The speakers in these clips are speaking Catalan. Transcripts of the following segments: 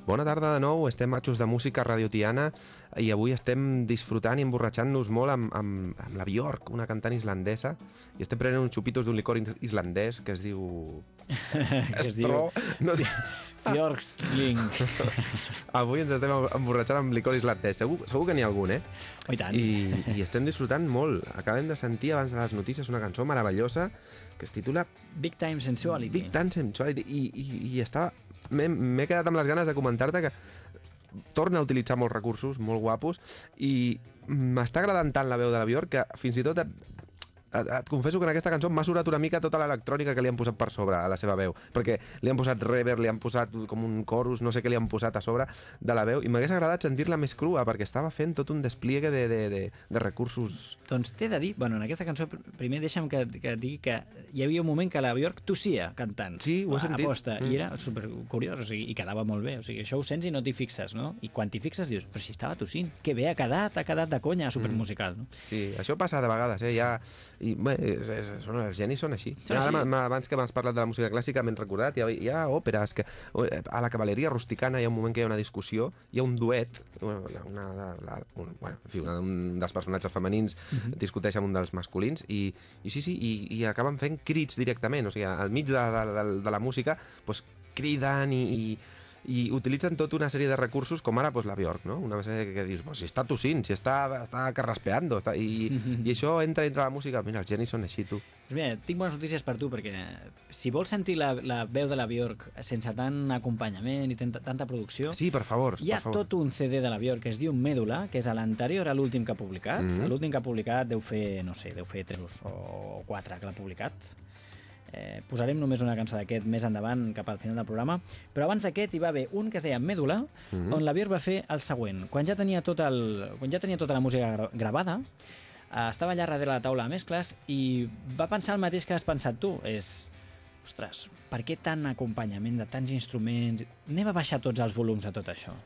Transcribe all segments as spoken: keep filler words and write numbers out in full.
Bona tarda de nou, estem matxos de música a Radio Tiana i avui estem disfrutant i emborratxant-nos molt amb, amb, amb la Björk, una cantant islandesa, i estem prenent uns xupitos d'un licor islandès que es diu... que es Estro... diu... No sé... Fjordsling. Avui ens estem emborratxant amb licor islandès. Segur, segur que n'hi ha algun, eh? Oh, i tant. I, I estem disfrutant molt. Acabem de sentir abans de les notícies una cançó meravellosa que es titula Big Time Sensuality. Big Time Sensuality. I, i, i està... M'he quedat amb les ganes de comentar-te que torna a utilitzar molts recursos, molt guapos, i m'està agradant tant la veu de la Björk que fins i tot et, et, et confesso que en aquesta cançó m'ha surat una mica tota l'electrònica que li han posat per sobre a la seva veu, perquè li han posat reverb, li han posat com un chorus, no sé què li han posat a sobre de la veu, i m'hagués agradat sentir-la més crua, perquè estava fent tot un despliegue de, de, de, de recursos. Doncs t'he de dir, bueno, en aquesta cançó primer deixa'm que, que digui que hi havia un moment que la Björk tossia cantant. Sí, ho he sentit. Aposta, mm. I era supercuriós, o sigui, i quedava molt bé, o sigui, això ho sents i no t'hi fixes, no? I quan t'hi fixes dius, però si estava tossint, que bé ha quedat, ha quedat de conya, supermusical, no? Sí, això passa de vegades, eh? Ja, i, bé, és, és, són, els genis són així. Són Ara, així. abans que m'has parlat de la música clàssica m'he recordat, hi ha, hi ha òperes que a la cavalleria rusticana hi ha un moment que hi ha una discussió, hi ha un duet, una, una, la, un, bueno, en fi, una, un dels personatges femenins uh-huh. discuteix amb un dels masculins i, i sí, sí, i, i acaben fent crits directament, o sigui, al mig de, de, de, de la música doncs, criden i, i i utilitzen tota una sèrie de recursos com ara pues, la Björk, no? Una sèrie que, que dius, pues, si està tossint, si està, està carraspeando està, i, i això entra dintre la música. Mira, els genis són així, tu. Pues mira, tinc bones notícies per tu, perquè si vols sentir la, la veu de la Björk sense tant acompanyament i tanta, tanta producció, sí, per favor, hi ha per favor. tot un C D de la Björk que es diu Medula, que és a l'anterior a l'últim que ha publicat. Mm-hmm. L'últim que ha publicat deu fer, no sé, deu fer tres o quatre que l'ha publicat. Eh, posarem només una cançó d'aquest més endavant cap al final del programa, però abans d'aquest hi va haver un que es deia Medula, mm-hmm. on la Björk va fer el següent. Quan ja tenia, tot el, quan ja tenia tota la música gra gravada, eh, estava allà darrere la taula de mescles i va pensar el mateix que has pensat tu. És, ostres, per què tant acompanyament de tants instruments? Anem a baixar tots els volums a tot això.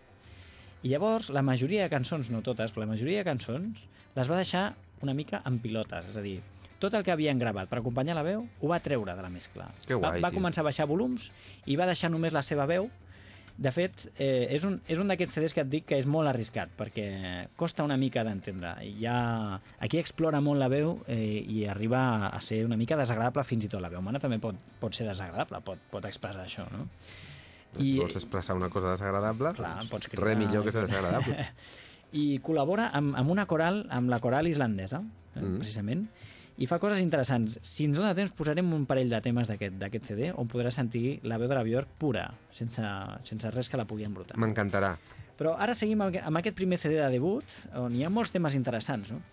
I llavors, la majoria de cançons, no totes, però la majoria de cançons les va deixar una mica en pilotes, és a dir, tot el que havien gravat per acompanyar la veu ho va treure de la mescla. Que guai, va, va començar a baixar volums i va deixar només la seva veu. De fet, eh, és un, és un d'aquests C Ds que et dic que és molt arriscat, perquè costa una mica d'entendre. Ja, aquí explora molt la veu eh, i arriba a ser una mica desagradable fins i tot. La veu humana també pot, pot ser desagradable, pot, pot expressar això, no? Si I, vols expressar una cosa desagradable, clar, doncs, pots cridar, res millor que ser desagradable. I col·labora amb, amb una coral, amb la coral islandesa, eh, mm. precisament, i fa coses interessants. Si ens dona temps, posarem un parell de temes d'aquest C D on podràs sentir la veu de la Björk pura, sense, sense res que la pugui embrutar. M'encantarà. Però ara seguim amb aquest primer C D de debut, on hi ha molts temes interessants, no?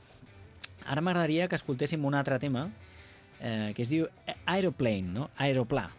Ara m'agradaria que escoltéssim un altre tema eh, que es diu Aeroplane, no? Aeroplà.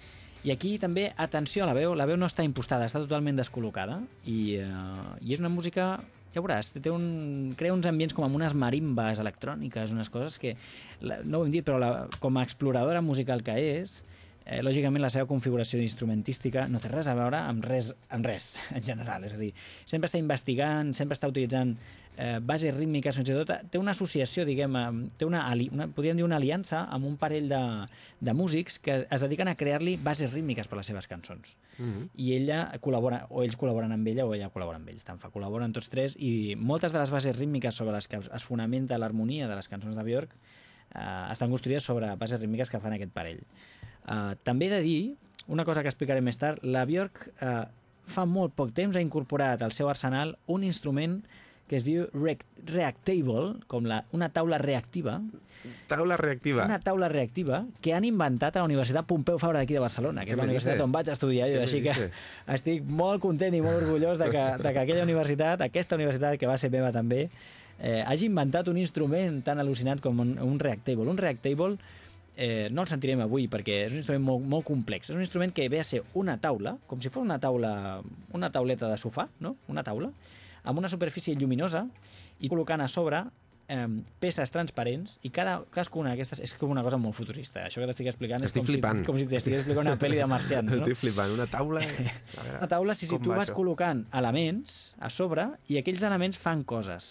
I aquí també, atenció a la veu, la veu no està impostada, està totalment descol·locada i, eh, i és una música, ja veuràs, té un, crea uns ambients com amb unes marimbes electròniques, unes coses que, la, no ho hem dit, però la, com a exploradora musical que és, eh, lògicament la seva configuració instrumentística no té res a veure amb res, amb res en general, és a dir, sempre està investigant, sempre està utilitzant eh, bases rítmiques, fins i tot té una associació, diguem, té una, una, podríem dir una aliança amb un parell de, de músics que es dediquen a crear-li bases rítmiques per les seves cançons. Mm-hmm. I ella col·labora, o ells col·laboren amb ella o ella col·labora amb ells, tant fa, col·laboren tots tres, i moltes de les bases rítmiques sobre les que es fonamenta l'harmonia de les cançons de Björk eh, estan construïdes sobre bases rítmiques que fan aquest parell. Uh, també he de dir, una cosa que explicaré més tard, la Björk uh, fa molt poc temps ha incorporat al seu arsenal un instrument que es diu re Reactable, com la, una taula reactiva. Taula reactiva. Una taula reactiva que han inventat a la Universitat Pompeu Fabra d'aquí de Barcelona, que és la universitat on vaig estudiar jo, així que estic molt content i molt orgullós de que, de que aquella universitat, aquesta universitat que va ser meva també, eh, hagi inventat un instrument tan al·lucinat com un, un Reactable. Un Reactable Eh, no el sentirem avui perquè és un instrument molt, molt complex. És un instrument que ve a ser una taula, com si fos una taula, una tauleta de sofà, no? Una taula, amb una superfície lluminosa i col·locant a sobre eh, peces transparents i cada, cadascuna d'aquestes és com una cosa molt futurista. Això que t'estic explicant és com flipant. si, com si t'estic explicant una pel·li de marcians, no? Estic flipant. Una taula... Veure, una taula, si, si tu vas això? Col·locant elements a sobre i aquells elements fan coses.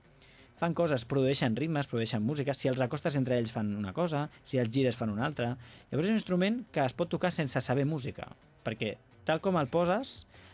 Fan coses, produeixen ritmes, produeixen música, si els acostes entre ells fan una cosa, si els gires fan una altra. Llavors és un instrument que es pot tocar sense saber música, perquè tal com el poses,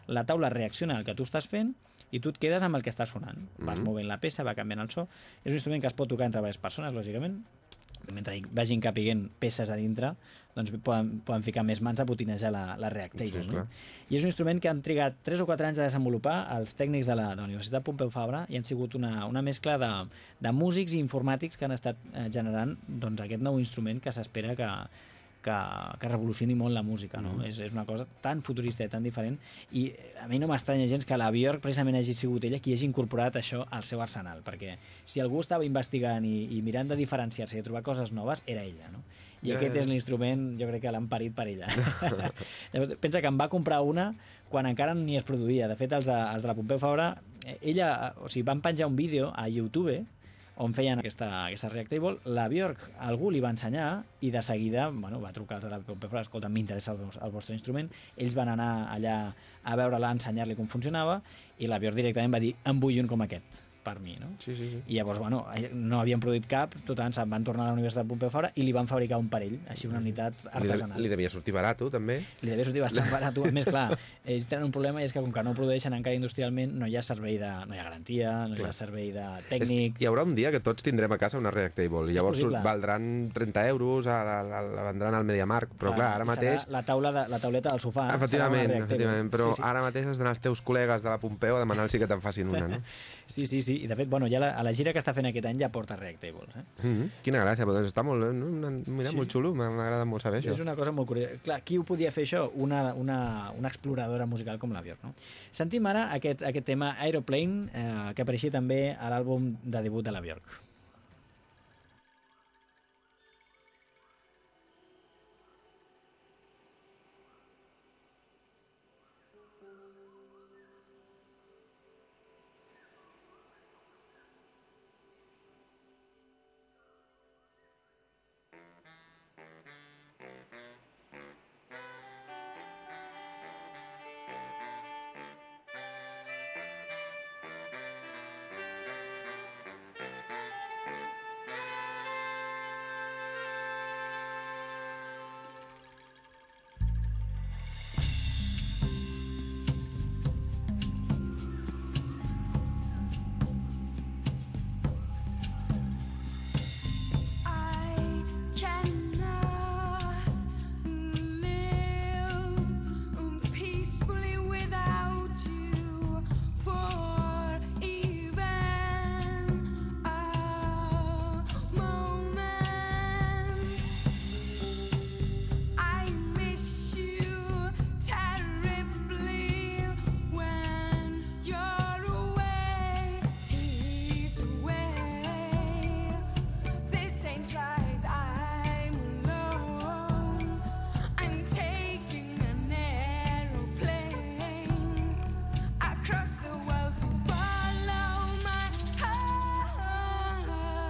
la taula reacciona al que tu estàs fent i tu et quedes amb el que està sonant. Vas Mhm. movent la peça, va canviant el so. És un instrument que es pot tocar entre diverses persones, lògicament. Mentre hi vagin capiguent peces a dintre, doncs poden, poden ficar més mans a botinejar la, la Reactable. Sí, No? esclar. I és un instrument que han trigat tres o quatre anys a desenvolupar els tècnics de la, de la Universitat Pompeu Fabra i han sigut una, una mescla de, de músics i informàtics que han estat eh, generant doncs, aquest nou instrument que s'espera que, que, que revolucioni molt la música. No? Mm. És, és una cosa tan futurista i tan diferent i a mi no m'estranya gens que la Björk precisament hagi sigut ella qui hagi incorporat això al seu arsenal, perquè si algú estava investigant i, i mirant de diferenciar-se i de trobar coses noves, era ella. No? I Ja, aquest ja. és l'instrument, jo crec que l'han parit per ella. Llavors, pensa que en va comprar una quan encara ni es produïa. De fet, els de, els de la Pompeu Fabra, eh, ella, o sigui, van penjar un vídeo a YouTube on feien aquesta, aquesta Reactable. La Björk, algú li va ensenyar i de seguida bueno, va trucar als de la Pompeu Fabra, escolta, m'interessa el, el vostre instrument. Ells van anar allà a veure-la, a ensenyar-li com funcionava i la Björk directament va dir, en vull un com aquest per mi, no? Sí, sí, sí. I llavors, bueno, no havien produït cap, tot abans van tornar a la Universitat Pompeu Fabra i li van fabricar un parell, així una unitat Li, de, artesanal. li devia sortir barat, també. Li devia sortir bastant barat. A més, clar, ells tenen un problema i és que com que no ho produeixen encara industrialment, no hi ha servei de... no hi ha garantia, no Clar. hi ha servei de És, tècnic... hi haurà un dia que tots tindrem a casa una Reactable i llavors possible. valdran trenta euros, a la, la, la vendran al MediaMarkt, però clar, ara i serà mateix... La, taula de, la tauleta del sofà. Efectivament, serà una Reactable. efectivament, però sí, sí. ara mateix has d'anar als teus col·legues de la Pompeu a demanar-los que te'n facin una, no? Sí, sí, sí. I de fet, bueno, ja la, a la gira que està fent aquest any ja porta Reactables. Eh? Mm -hmm. Quina gràcia, però doncs està molt, no? Mira, Sí. molt xulo, m'ha m'ha agradat molt saber això. És una cosa molt curiosa. Clar, qui ho podia fer això? Una, una, una exploradora musical com la Björk, no? Sentim ara aquest, aquest tema Aeroplane, eh, que apareixia també a l'àlbum de debut de la Björk. I cannot live peacefully without you for even a moment. I miss you terribly when you're away. He's away. This ain't right, I'm alone. I'm taking an aeroplane across the world to follow my heart.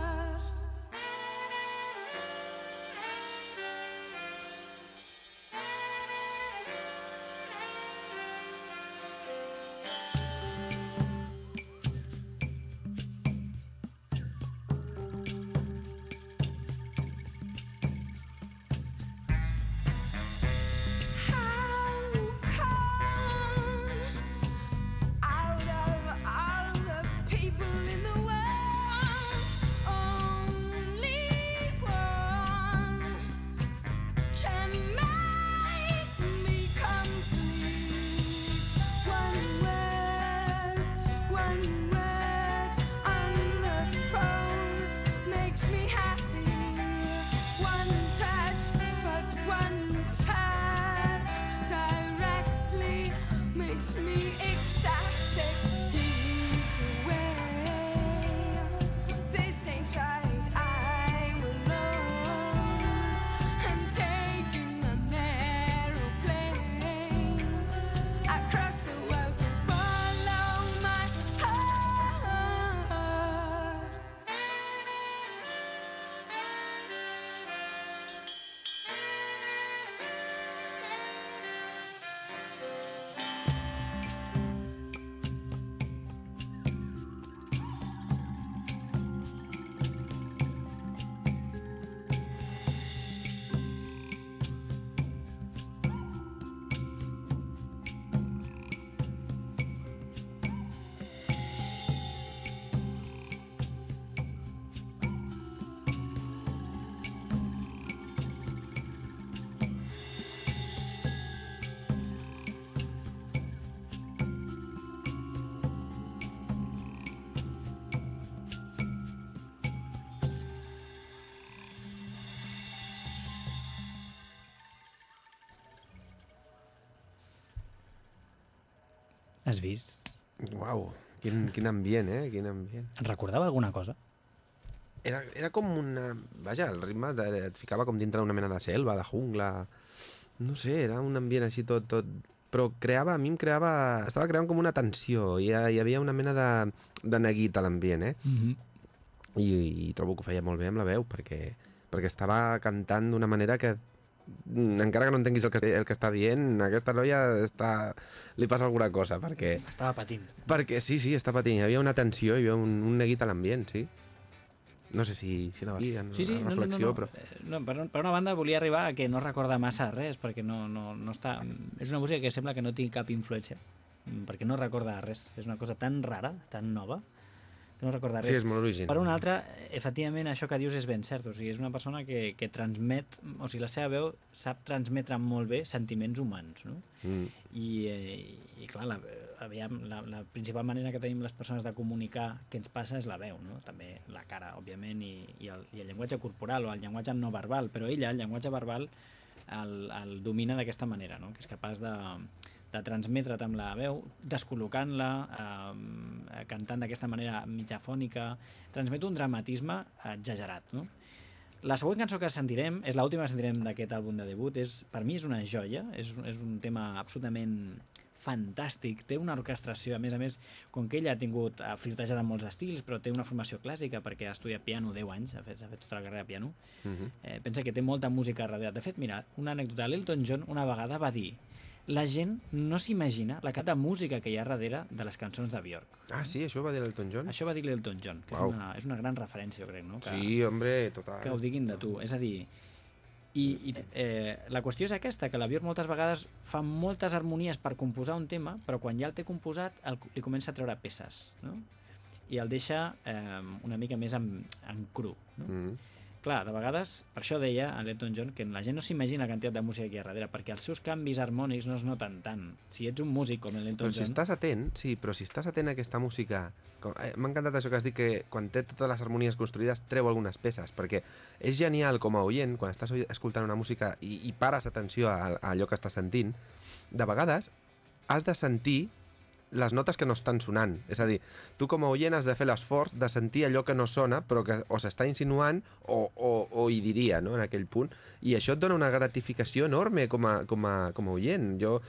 How come out of all the people in the world, only one can make me complete? One word, one word on the phone makes me happy. One touch, but one touch directly makes me ecstatic. He's away. Has vist? Uau, quin, quin ambient, eh? Quin ambient. Et recordava alguna cosa? Era, era com una... Vaja, el ritme de, et ficava com dintre d'una mena de selva, de jungla... No sé, era un ambient així tot... tot... Però creava, a mi em creava... Estava creant com una tensió, hi, ha, hi havia una mena de, de neguit a l'ambient, eh? Mm-hmm. I, I trobo que ho feia molt bé amb la veu, perquè, perquè estava cantant d'una manera que, encara que no entenguis el que, el que està dient, aquesta noia està... li passa alguna cosa, perquè... Estava patint. Perquè sí, sí, està patint. Hi havia una tensió, hi havia un, un neguit a l'ambient, sí. No sé si, si anava aquí en Sí, sí, la no, no, reflexió, no, no. però... Eh, no per, per una banda volia arribar a que no recorda massa res, perquè no, no, no està... És una música que sembla que no tingui cap influència, perquè no recorda res. És una cosa tan rara, tan nova, que no recorda res. Sí, és molt original. Per una altra, efectivament, això que dius és ben cert. O sigui, és una persona que, que transmet... O sigui, la seva veu sap transmetre molt bé sentiments humans, no? Mm. I, eh, i clar, la, aviam, la, la principal manera que tenim les persones de comunicar què ens passa és la veu, no? També la cara, òbviament, i, i, el, i el llenguatge corporal o el llenguatge no verbal, però ella, el llenguatge verbal, el, el domina d'aquesta manera, no? Que és capaç de, de transmetre't amb la veu, descol·locant-la, eh, cantant d'aquesta manera mitjafònica, transmet un dramatisme exagerat, no? La següent cançó que sentirem, és l'última que sentirem d'aquest àlbum de debut, és, per mi és una joia, és, és un tema absolutament fantàstic, té una orquestració, a més a més, com que ella ha tingut ha flirtejat amb molts estils, però té una formació clàssica perquè ha estudiat piano deu anys, ha fet, ha fet tota la carrera de piano, Mm-hmm. eh, pensa que té molta música darrere. De fet, mira, una anècdota, l'Elton John una vegada va dir: la gent no s'imagina la quantitat de música que hi ha darrere de les cançons de Björk. Ah, sí? Això ho va dir l'Elton John? Això va dir l'Elton John, que Uau. és una, és una gran referència, jo crec, no? Que, Sí, hombre, total. que ho diguin de tu. És a dir, i, i eh, la qüestió és aquesta, que la Björk moltes vegades fa moltes harmonies per composar un tema, però quan ja el té composat el, li comença a treure peces, no? I el deixa eh, una mica més en, en cru, no? Mm. Clar, de vegades, per això deia a l'Elton John que la gent no s'imagina la quantitat de música que hi ha darrere, perquè els seus canvis harmònics no es noten tant. Si ets un músic com l'Elton Però si John... estàs atent, sí, però si estàs atent a aquesta música... com- eh, M'ha encantat això que has dit, que quan té totes les harmonies construïdes treu algunes peces, perquè és genial com a oient, quan estàs oi- escoltant una música i, i pares atenció a, a allò que estàs sentint, de vegades has de sentir les notes que no estan sonant. És a dir, tu com a oient has de fer l'esforç de sentir allò que no sona, però que o s'està insinuant o, o, o hi diria, no?, en aquell punt. I això et dona una gratificació enorme com a, com a, com a oient. Jo,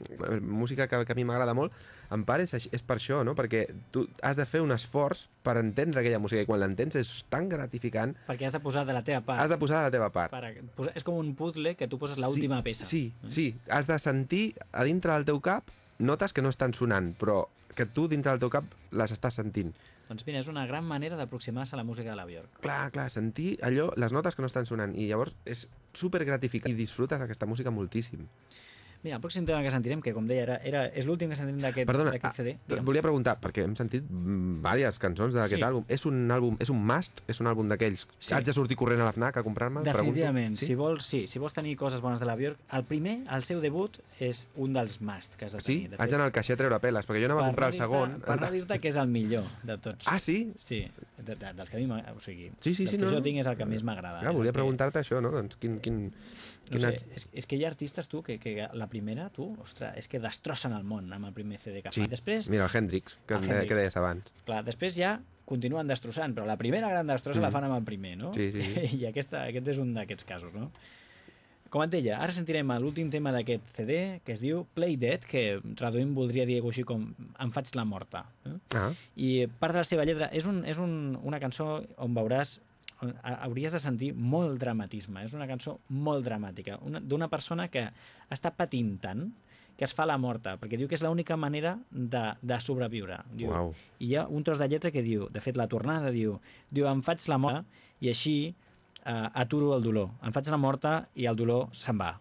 música que, que a mi m'agrada molt, en part és, és per això, no?, perquè tu has de fer un esforç per entendre aquella música, i quan l'entens és tan gratificant, Perquè has de posar de la teva part. has de posar de la teva part. Per, posar, és com un puzzle que tu poses l'última peça. Sí, sí, has de sentir a dintre del teu cap notes que no estan sonant, però que tu dintre del teu cap les estàs sentint. Doncs mira, és una gran manera d'aproximar-se a la música de la Björk. Clar, clar, sentir allò, les notes que no estan sonant, i llavors és super gratificant i disfrutes aquesta música moltíssim. Mira, el pròxim tema que sentirem, que com deia, era, era, és l'últim que sentirem d'aquest Perdona, d'aquest C D. ah, et volia preguntar, perquè hem sentit mm, diverses cançons d'aquest Sí. àlbum. És un àlbum, és un must? És un àlbum d'aquells? Sí. Haig de sortir corrent a la FNAC a comprar-me'l? Definitivament, Pregunto. si vols, sí, si vols tenir coses bones de la Björk, el primer, el seu debut, és un dels must que has de Sí? tenir. De Haig d'anar al caixer a treure peles, perquè jo anava a comprar el no dir-te- segon. Per no dir-te que és el millor de tots. Ah, sí? Sí, de, de, dels que a mi m'agrada, o sigui, Sí, sí, dels sí, que no, jo no. tinc és el que més m'agrada. Ja, és volia el que- preguntar-te això, no? Doncs quin... quin, No quina... sé, és, és que hi ha artistes, tu, que, que la primera, tu, ostres, és que destrossen el món amb el primer C D que Sí, fan. Després, mira, el Hendrix, que, El el Hendrix. que deies abans. clar, després ja continuen destrossant, però la primera gran destrossa Mm. la fan amb el primer, no? Sí, sí, sí. I aquesta, aquest és un d'aquests casos, no? Com et deia, ara sentirem l'últim tema d'aquest C D, que es diu Play Dead, que traduïm voldria dir així com Em faig la morta. Eh? Ah, I part de la seva lletra és, un, és un, una cançó on veuràs on ha- hauries de sentir molt dramatisme. És una cançó molt dramàtica, una- d'una persona que està patint tant que es fa la morta, perquè diu que és l'única manera de, de sobreviure. Diu, Uau. I hi ha un tros de lletra que diu, de fet la tornada diu, diu em faig la morta i així eh, aturo el dolor. Em faig la morta i el dolor se'n va.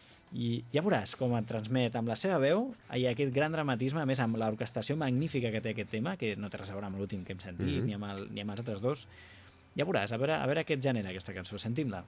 I ja veuràs com et transmet amb la seva veu i aquest gran dramatisme, a més amb l'orquestació magnífica que té aquest tema, que no té res a veure amb l'últim que hem sentit, Mhm. ni, amb el, ni amb els altres dos. Ja veuràs, a veure, a veure què et genera aquesta cançó. Sentim-la.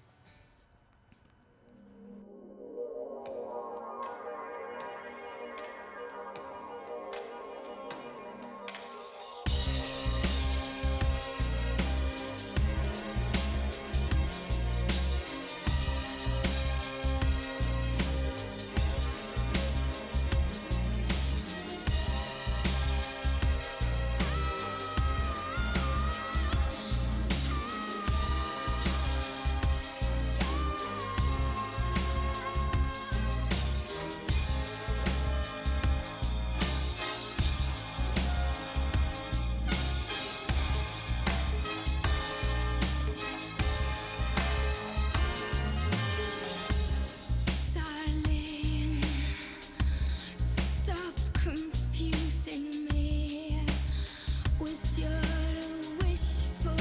It's your wishful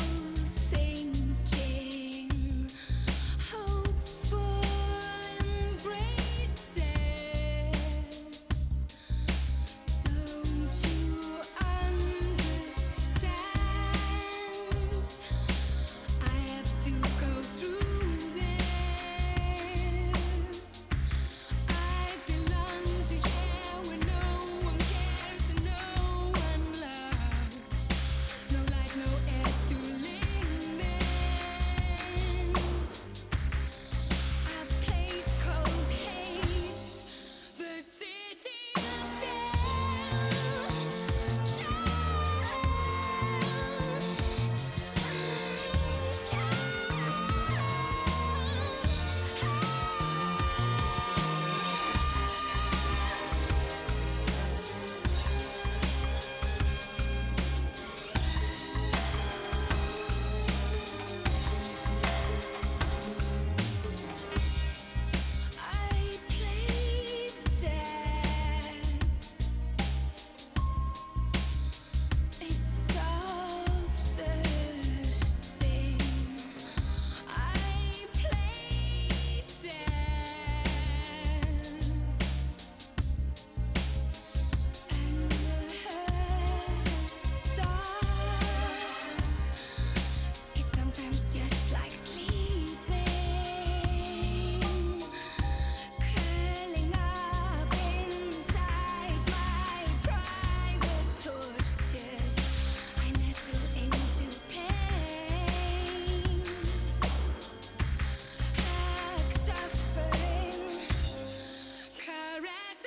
thinking, hopeful embraces. Don't you understand? I have to go through this. I belong to here where no one cares and no one loves. No light, no air to live in. A place called hate, the city of I played dead. It stops the sting. I played dead, and the hurt stops. It's sometimes just like sleeping, curling up inside my private tortures. I nestle into pain, hack suffering, caress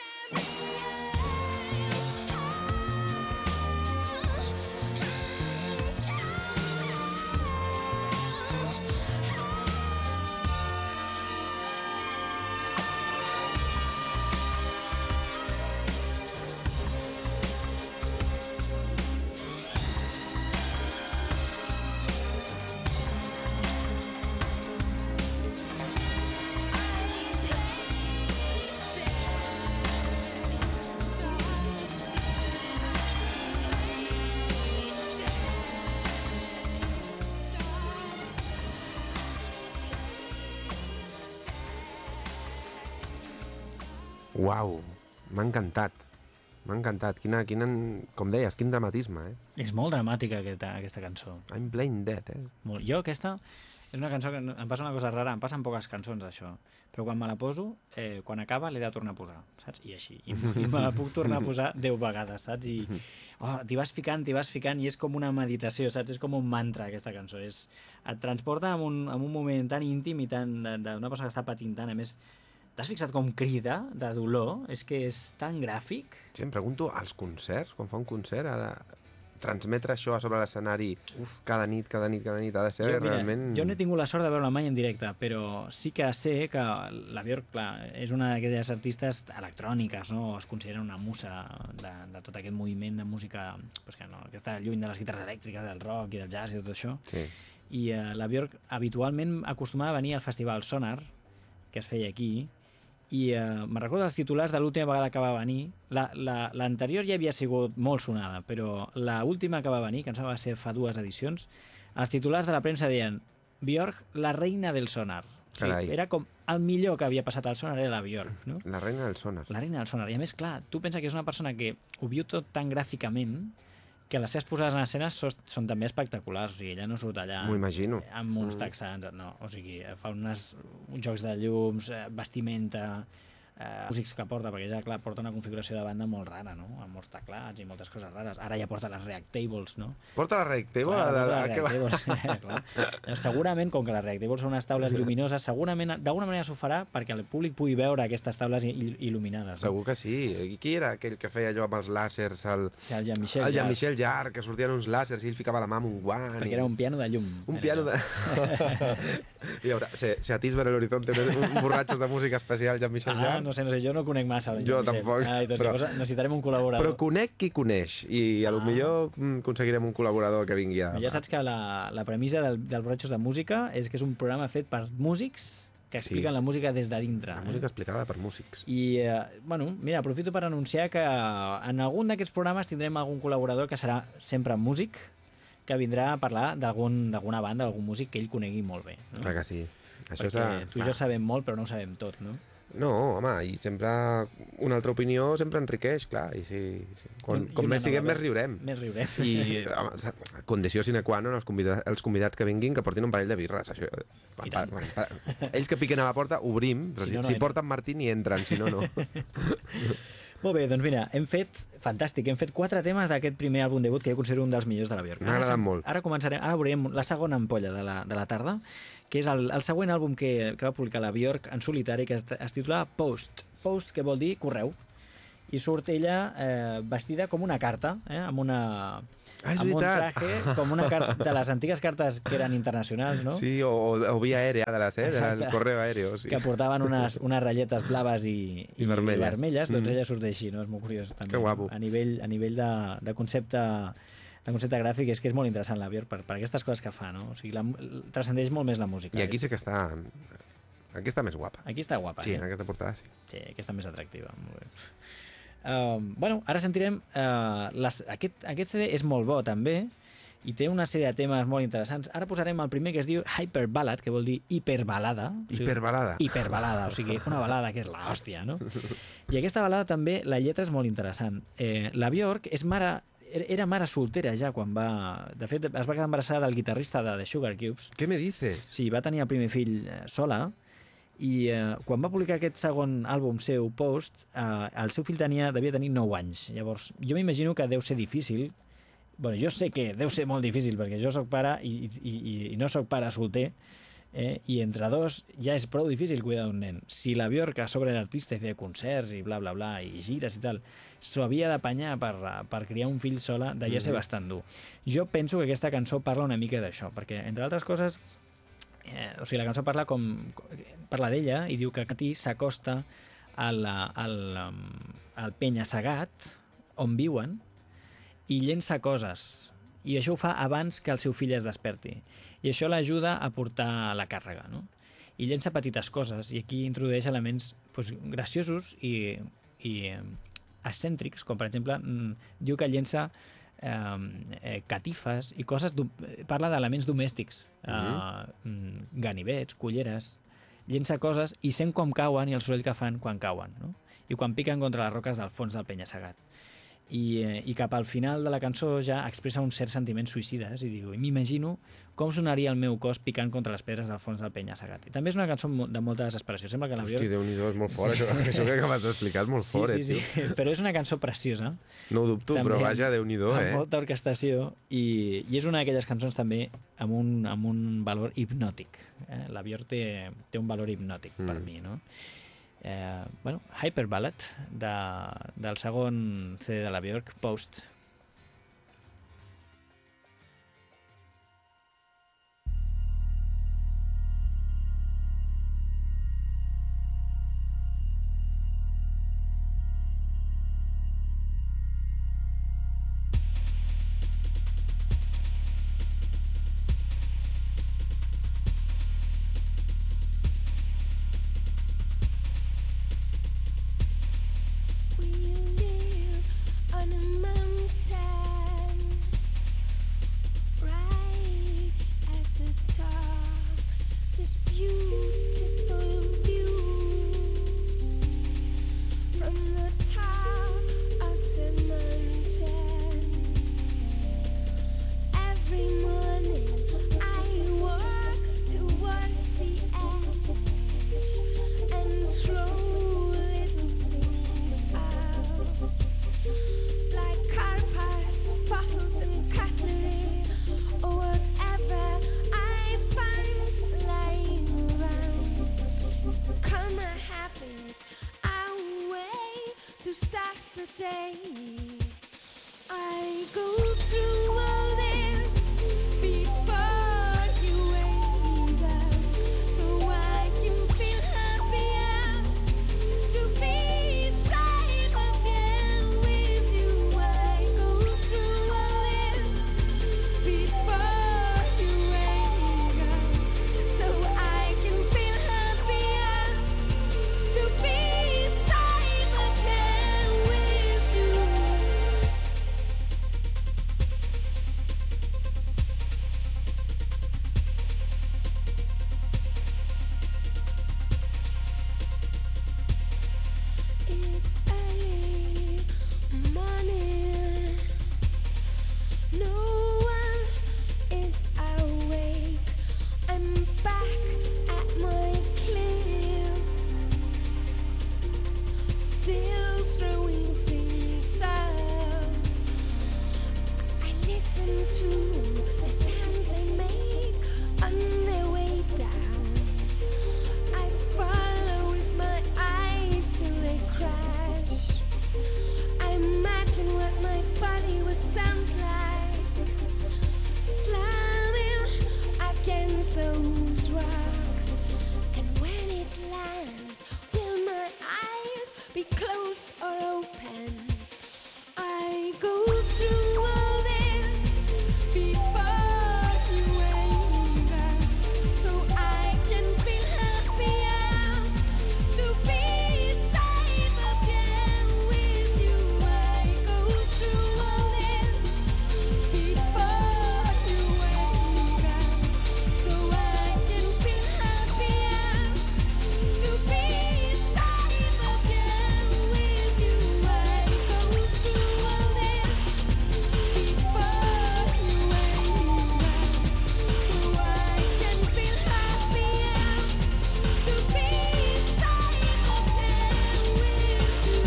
Uau, m'ha encantat. M'ha encantat. Quina, quina, com deies, quin dramatisme, eh? És molt dramàtica aquesta, aquesta cançó. I'm playing dead, eh? Molt. Jo aquesta és una cançó que no- em passa una cosa rara, em passen poques cançons això, però quan me la poso, eh, quan acaba l'he de tornar a posar, saps? I així. I, i me la puc tornar a posar deu vegades, saps? I oh, t'hi vas ficant, t'hi vas ficant i és com una meditació, saps? És com un mantra aquesta cançó. És, et transporta en un, en un moment tan íntim i tan de- d'una persona que està patint tant. A més, t'has fixat com crida de dolor? És que és tan gràfic. Sí, em pregunto, als concerts, quan fa un concert, ha de transmetre això a sobre l'escenari cada nit, cada nit, cada nit, ha de ser Jo, mira, realment... jo no he tingut la sort de veure-la mai en directe, però sí que sé que la Björk, clar, és una d'aquelles artistes electròniques, no? Es considera una musa de, de tot aquest moviment de música pues que, no, que està lluny de les guitarres elèctriques, del rock i del jazz i tot això. Sí. I eh, la Björk habitualment acostumava a venir al festival Sonar, que es feia aquí, i eh, me'n recordo els titulars de l'última vegada que va venir. La- la- L'anterior ja havia sigut molt sonada, però l'última que va venir, que em sembla que va ser fa dues edicions, els titulars de la premsa deien Björk, la reina del sonar. O sigui, Carai. era com el millor que havia passat al sonar era la Björk, no? La reina del sonar. La reina del sonar. I a més, clar, tu pensa que és una persona que ho viu tot tan gràficament que les seves posades en escena són, són també espectaculars. O sigui, ella no surt allà M'ho imagino. amb uns texans, no, o sigui, fa unes, uns jocs de llums, eh, vestimenta, eh, músics que porta, perquè ja, clar, porta una configuració de banda molt rara, no? Amb molts teclats i moltes coses rares. Ara ja porta les React Tables, no? Porta la Reactable? Clar, de, porta de, les que va- React Tables, clar. Segurament, com que les React Tables són unes taules lluminoses, segurament, d'alguna manera s'ho farà perquè el públic pugui veure aquestes taules il- il·luminades. No? Segur que sí. I qui era aquell que feia allò amb els làsers? El, O sigui, el Jean-Michel, el ja, Jean-Michel Jarre, que sortien uns làsers i ell ficava la mà amb un guant. perquè i... era un piano de llum. Un Era piano allò. de... I ara, se, se atisba en el horizonte un borratxos de música especial, Jean-Michel Ah, Jarre. no sé, no sé, jo no conec massa. el Jo Jean-Michel. tampoc, Ai, doncs però- llavors necessitarem un col·laborador. Però conec qui coneix, i a lo Ah. millor mm, aconseguirem un col·laborador que vingui a... Ja saps que la, la premissa del, del Borratxos de Música és que és un programa fet per músics que expliquen Sí. la música des de dintre. La eh? música explicada per músics. I, eh, bueno, mira, aprofito per anunciar que en algun d'aquests programes tindrem algun col·laborador que serà sempre músic, que vindrà a parlar d'algun- d'alguna banda, d'algun músic que ell conegui molt bé. No? Clar que sí. Això és... Perquè a- tu i clar. jo sabem molt, però no ho sabem tot, no? No, home, i sempre una altra opinió sempre enriqueix, clar, i sí, sí. Com, I- i com una més siguem, nova, més riurem. Més riurem. I home, sa- condició sine qua non els convidats, els convidats que vinguin que portin un parell de birres. Això, I pa, tant. pa, pa, ells que piquen a la porta, obrim, però Si si, no, no si entren. porten Martín i entren, si no, no. Molt bé, doncs mira, hem fet, fantàstic, hem fet quatre temes d'aquest primer àlbum debut que jo considero un dels millors de la Björk. M'ha Ara agradat sem- molt. Ara començarem, ara veurem la segona ampolla de la, de la tarda, que és el, el següent àlbum que, que va publicar la Björk en solitari, que es, es titula Post. Post, que vol dir correu. I surt ella eh, vestida com una carta, eh, amb una... Ah, és amb un veritat. traje, com una carta de les antigues cartes que eren internacionals, no? Sí, o, o via aèrea de les, eh? Del Exacte. correu aéreo, sí. Que portaven unes, unes ratlletes blaves i, I vermelles. i vermelles, doncs Mm. ella surt així, no? És molt curiós. També, Que guapo. A nivell, a nivell de, de concepte de concepte gràfic és que és molt interessant la Björk per, per aquestes coses que fa, no? O sigui, la, transcendeix molt més la música. I aquí sí que està... Aquí està més guapa. Aquí està guapa, Sí, eh? en aquesta portada sí. Sí, aquí està més atractiva. Molt bé. Uh, bueno, ara sentirem... Uh, les, aquest, aquest C D és molt bo, també, i té una sèrie de temes molt interessants. Ara posarem el primer, que es diu Hyper Ballad, que vol dir hiperbalada. O sigui, Hiperbalada. hiperbalada, o sigui, una balada que és l'hòstia, no? I aquesta balada també, la lletra és molt interessant. Eh, la Björk és mare, era mare soltera ja quan va... De fet, es va quedar embarassada del guitarrista de The Sugar Cubes. Què me dices? Sí, va tenir el primer fill eh, sola, i eh, quan va publicar aquest segon àlbum seu, Post, eh, el seu fill tenia, devia tenir nou anys. Llavors, jo m'imagino que deu ser difícil. Bueno, jo sé que deu ser molt difícil, perquè jo sóc pare i, i, i, i no sóc pare solter, eh? I entre dos ja és prou difícil cuidar d'un nen. Si la Björk a sobre era artista i feia concerts i bla, bla, bla, i gires i tal, s'ho havia d'apanyar per, per criar un fill sola, devia ser bastant dur. Jo penso que aquesta cançó parla una mica d'això, perquè, entre altres coses, eh, o sigui, la cançó parla com parla d'ella i diu que Katy s'acosta al, al, al penya-segat on viuen i llença coses, i això ho fa abans que el seu fill es desperti, i això l'ajuda a portar la càrrega, no? I llença petites coses, i aquí introdueix elements doncs, graciosos i, i eh, excèntrics, com per exemple mm, diu que llença eh, eh, catifes i coses, parla d'elements domèstics, eh, mm, ganivets, culleres, llença coses i sent com cauen i el soroll que fan quan cauen, no? I quan piquen contra les roques del fons del penya-segat. I, eh, i cap al final de la cançó ja expressa uns certs sentiments suïcides i diu, m'imagino com sonaria el meu cos picant contra les pedres del fons del penya-segat. I també és una cançó mo- de molta desesperació. Sembla que la Hosti, Björk... Déu-n'hi-do, és molt fort, això, això que acabes d'explicar és molt Sí, fort, sí, eh, sí, tio. però és una cançó preciosa. No ho dubto, També però vaja, Déu-n'hi-do, amb eh? molta orquestació i, i és una d'aquelles cançons també amb un, amb un valor hipnòtic. Eh? La Björk té, té un valor hipnòtic mm. per mi, no? Eh, bueno, Hyper Ballad de, del segon C D de la Björk, Post. We live on a mountain, right at the top. This beautiful view from the top of the mountain. Every morning I walk towards the edge and throw little things out, like car parts, bottles and cutlery, or whatever I find lying around. It's become a habit, a way to start the day. I go through all this before you wake up, so I can feel happier to be safe again with you. I go through all this before you wake up, so I can feel happier those rocks. And when it lands, will my eyes be closed or open? I go through all this before you wake up, so I can feel happier to be safe again with you. I go through all this before you wake up, so I can feel happier to be safe again with you. I go through all this before you wake up, so I can feel happier to be safe again with you.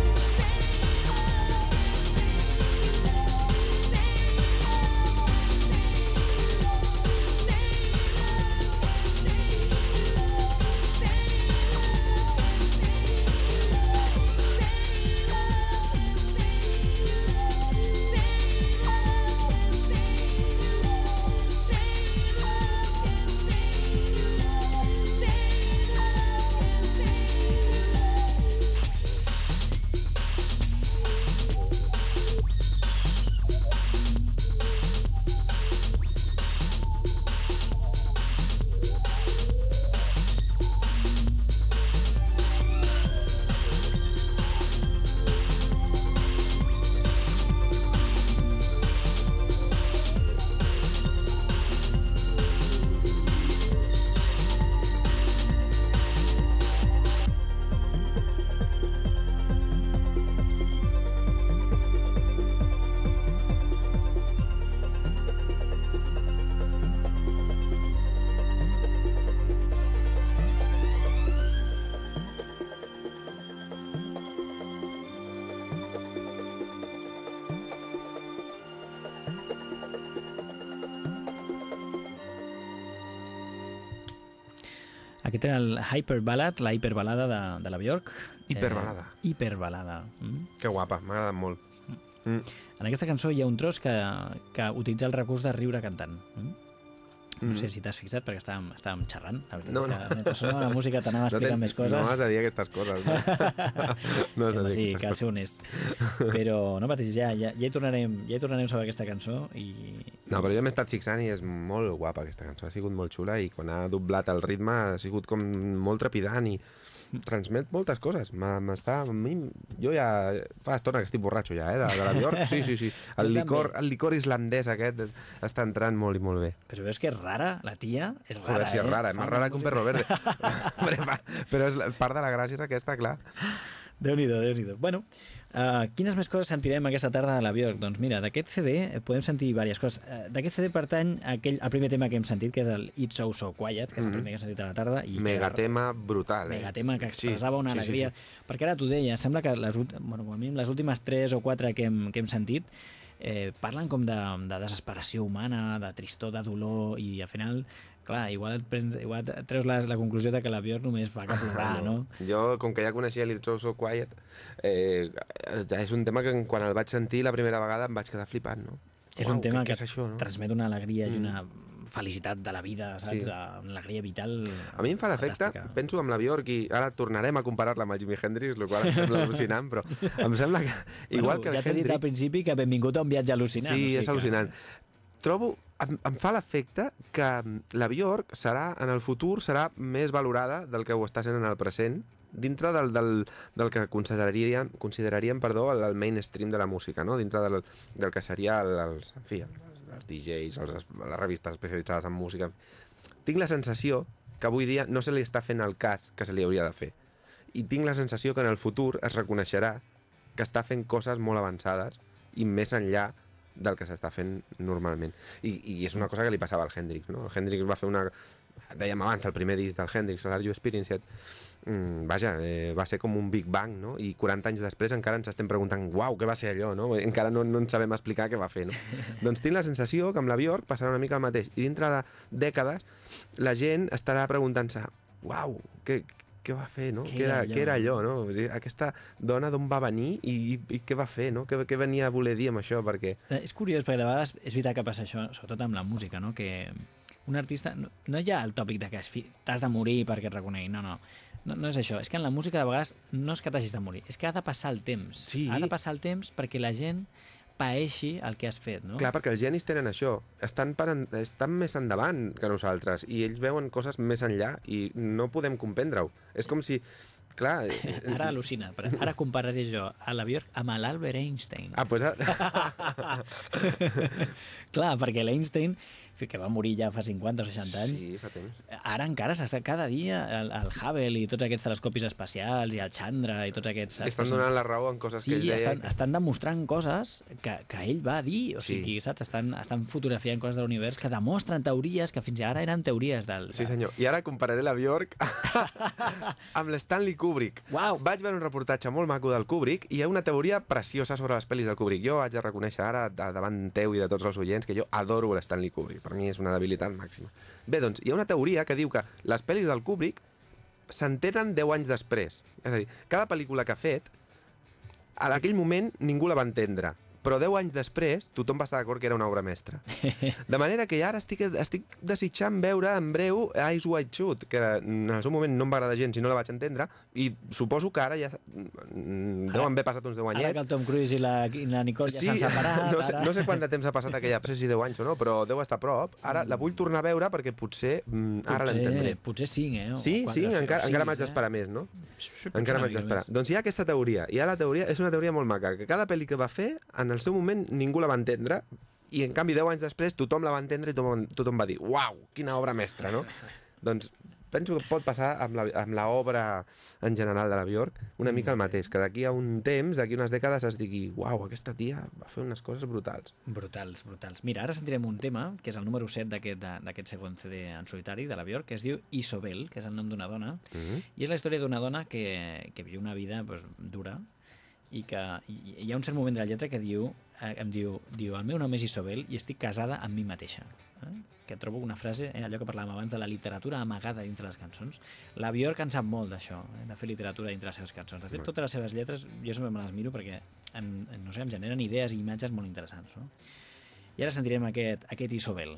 Aquest era el Hyperballad, la hiperbalada de, de la Björk. Hiperbalada. Eh, hiperbalada. Mm? Que guapa, m'ha agradat molt. Mm. En aquesta cançó hi ha un tros que, que utilitza el recurs de riure cantant. Mm? No sé si t'has fixat, perquè estàvem, estàvem xerrant. La veritat No, és no. que mentre sonava la música t'anava No, explicant ten- més coses. no has de dir aquestes coses. No, no has Sí, de home, dir sí, aquestes cal coses. ser honest. Però no pateixis, ja, ja, ja, hi tornarem, ja hi tornarem sobre aquesta cançó i... No, però jo m'he estat fixant i és molt guapa aquesta cançó. Ha sigut molt xula i quan ha doblat el ritme ha sigut com molt trepidant i transmet moltes coses. M'ha- M'està... a mi- Jo ja fa estona que estic borratxo ja, eh, de, de la Björk. Sí, sí, sí. El Jo licor, també. el licor islandès aquest està entrant molt i molt bé. Però veus que és rara, la tia? És rara, Joder, si és eh? rara, és Fa més una rara que un música- perro verde. Però fa- Però és, la- part de la gràcia és aquesta, clar. Déu-n'hi-do, Déu-n'hi-do. Bueno, uh, quines més coses sentirem aquesta tarda de la Björk? Doncs mira, d'aquest C D eh, podem sentir diverses coses. Uh, d'aquest C D pertany aquell, el primer tema que hem sentit, que és el It's So So Quiet, que és el primer que hem sentit a la tarda. I que Megatema brutal, eh? megatema que Sí, expressava una sí, sí, alegria. sí. Perquè ara t'ho deia, sembla que les, ult- bueno, com a mínim les últimes tres o quatre que hem, que hem sentit eh, parlen com de, de desesperació humana, de tristor, de dolor, i al final, clar, igual et, prens, igual et treus la, la conclusió de que la Björk només fa que plorar, no? Jo, com que ja coneixia l'It's So So Quiet, eh, és un tema que quan el vaig sentir la primera vegada em vaig quedar flipant, no? És Uau, un tema què, que què és això, no? transmet una alegria i una felicitat de la vida, saps? Sí. Una alegria vital. A mi em fa l'efecte, fantàstica. penso amb la Björk, i ara tornarem a comparar-la amb el Jimi Hendrix, el qual em sembla al·lucinant, però em sembla que, igual bueno, que el ja t'he dit al Hendrix... principi que benvingut a un viatge al·lucinant. Sí, o sigui és que- al·lucinant. Trobo, em, em fa l'efecte que la Björk serà, en el futur, serà més valorada del que ho està sent en el present, dintre del, del, del que consideraríem, consideraríem perdó, el, el mainstream de la música, no? Dintre del, del que seria el, els, en fi, els, els D Js, els, les revistes especialitzades en música. Tinc la sensació que avui dia no se li està fent el cas que se li hauria de fer. I tinc la sensació que en el futur es reconeixerà que està fent coses molt avançades i més enllà del que s'està fent normalment. I, I és una cosa que li passava al Hendrix, no? El Hendrix va fer una... Dèiem abans, el primer disc del Hendrix, l'Are You Experience It, mm, vaja, eh, va ser com un Big Bang, no? I quaranta anys després encara ens estem preguntant uau, què va ser allò, no? Encara no, no en sabem explicar què va fer, no? Doncs tinc la sensació que amb la Björk passarà una mica el mateix. I dintre de dècades la gent estarà preguntant-se uau, què, què va fer, no? Què Què era, era allò? què era allò, no? O sigui, aquesta dona d'on va venir i, i, i què va fer, no? Què, què venia a voler dir amb això? Perquè... Eh, És curiós, perquè de vegades és veritat que passa això, sobretot amb la música, no? Que un artista... No, no hi ha el tòpic de que es fi- t'has de morir perquè et reconegui, no, no. No, no és això, és que en la música de vegades no és que t'hagis de morir, és que ha de passar el temps. Sí. Ha de passar el temps perquè la gent paeixi el que has fet, no? Clar, perquè els genis tenen això, estan, per en, estan més endavant que nosaltres i ells veuen coses més enllà i no podem comprendre-ho. És com si, clar... eh, Ara al·lucina, però ara compararé jo a la Björk amb l'Albert Einstein. Ah, pues, Clar, perquè l'Einstein, que va morir ja fa cinquanta o seixanta anys, sí, fa temps. ara encara s'està cada dia el, el Hubble i tots aquests telescopis espacials i el Chandra i tots aquests... Li estan donant la raó en coses Sí, que ell deia. estan, estan demostrant coses que, que ell va dir, o Sí. sigui, saps? Estan, estan fotografiant coses de l'univers que demostren teories que fins ara eren teories del... Sí, senyor. I ara compararé la Björk amb l'Stanley Kubrick. Uau! Vaig veure un reportatge molt maco del Kubrick i hi ha una teoria preciosa sobre les pel·lis del Kubrick. Jo haig de reconèixer ara, da- davant teu i de tots els oients, que jo adoro l'Stanley Kubrick. Per mi és una debilitat màxima. Bé, doncs, hi ha una teoria que diu que les pel·lis del Kubrick s'entenen deu anys després. És a dir, cada pel·lícula que ha fet, a aquell moment ningú la va entendre. Però deu anys després tothom va estar d'acord que era una obra mestra. De manera que ara estic, estic desitjant veure en breu Eyes Wide Shut, que en el seu moment no em va agradar gens i no la vaig entendre, i suposo que ara ja mm, deuen haver passat uns deu Ara que anyets. el Tom Cruise i la, i la Nicole ja s'han separat... no, sé, ara... no sé quant de temps ha passat aquella, no sé si deu anys o no, però deu estar a prop. Ara la vull tornar a veure perquè potser mm, ara Potser- l'entendré. Potser cinc, eh? O Sí, quatre, sí, o encara, sis, encara m'haig eh? d'esperar més, no? Sí, Encara una m'haig mica d'esperar. més. Doncs hi ha aquesta teoria. Hi ha la teoria, és una teoria molt maca, que cada pel·li que va fer, en el seu moment ningú la va entendre, i en canvi deu anys després tothom la va entendre i tothom, tothom va dir uau, quina obra mestra, no? Doncs penso que pot passar amb la, amb la obra en general de la Björk una mica el mateix, que d'aquí a un temps, d'aquí a unes dècades es digui uau, aquesta tia va fer unes coses brutals. Brutals, brutals. Mira, ara sentirem un tema, que és el número set d'aquest de- d'aquest segon C D en solitari de la Björk, que es diu Isobel, que és el nom d'una dona, Mm -hmm. i és la història d'una dona que, que viu una vida pues, dura i que i, hi ha un cert moment de la lletra que diu, eh, em diu, diu el meu nom és Isobel i estic casada amb mi mateixa. Eh? Que trobo una frase, eh, allò que parlàvem abans de la literatura amagada dintre les cançons. La Björk en sap molt d'això, eh, de fer literatura dintre les seves cançons. De fet, totes les seves lletres jo sempre me les miro perquè em, em- no sé, em generen idees i imatges molt interessants. No? I ara sentirem aquest, aquest Isobel.